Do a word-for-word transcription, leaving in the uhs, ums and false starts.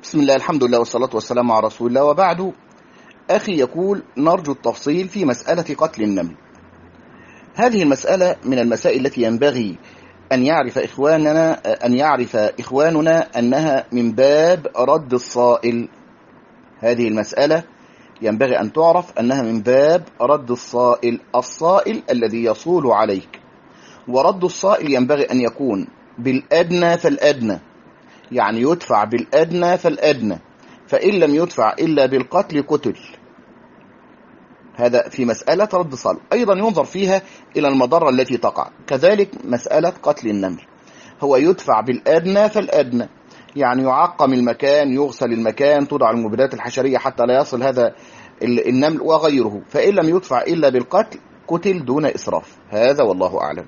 بسم الله، الحمد لله والصلاة والسلام على رسول الله، وبعد. أخي يقول: نرجو التفصيل في مسألة قتل النمل. هذه المسألة من المسائل التي ينبغي أن يعرف إخواننا أن يعرف إخواننا أنها من باب رد الصائل. هذه المسألة ينبغي أن تعرف أنها من باب رد الصائل، الصائل الذي يصول عليك. ورد الصائل ينبغي أن يكون بالأدنى فالأدنى، يعني يدفع بالأدنى فالأدنى، فإن لم يدفع إلا بالقتل قتل. هذا في مسألة رد الصائل. أيضا ينظر فيها إلى المضرة التي تقع، كذلك مسألة قتل النمل هو يدفع بالأدنى فالأدنى، يعني يعقم المكان، يغسل المكان، توضع المبيدات الحشرية حتى لا يصل هذا النمل وغيره، فإن لم يدفع إلا بالقتل قتل دون إسراف. هذا والله أعلم.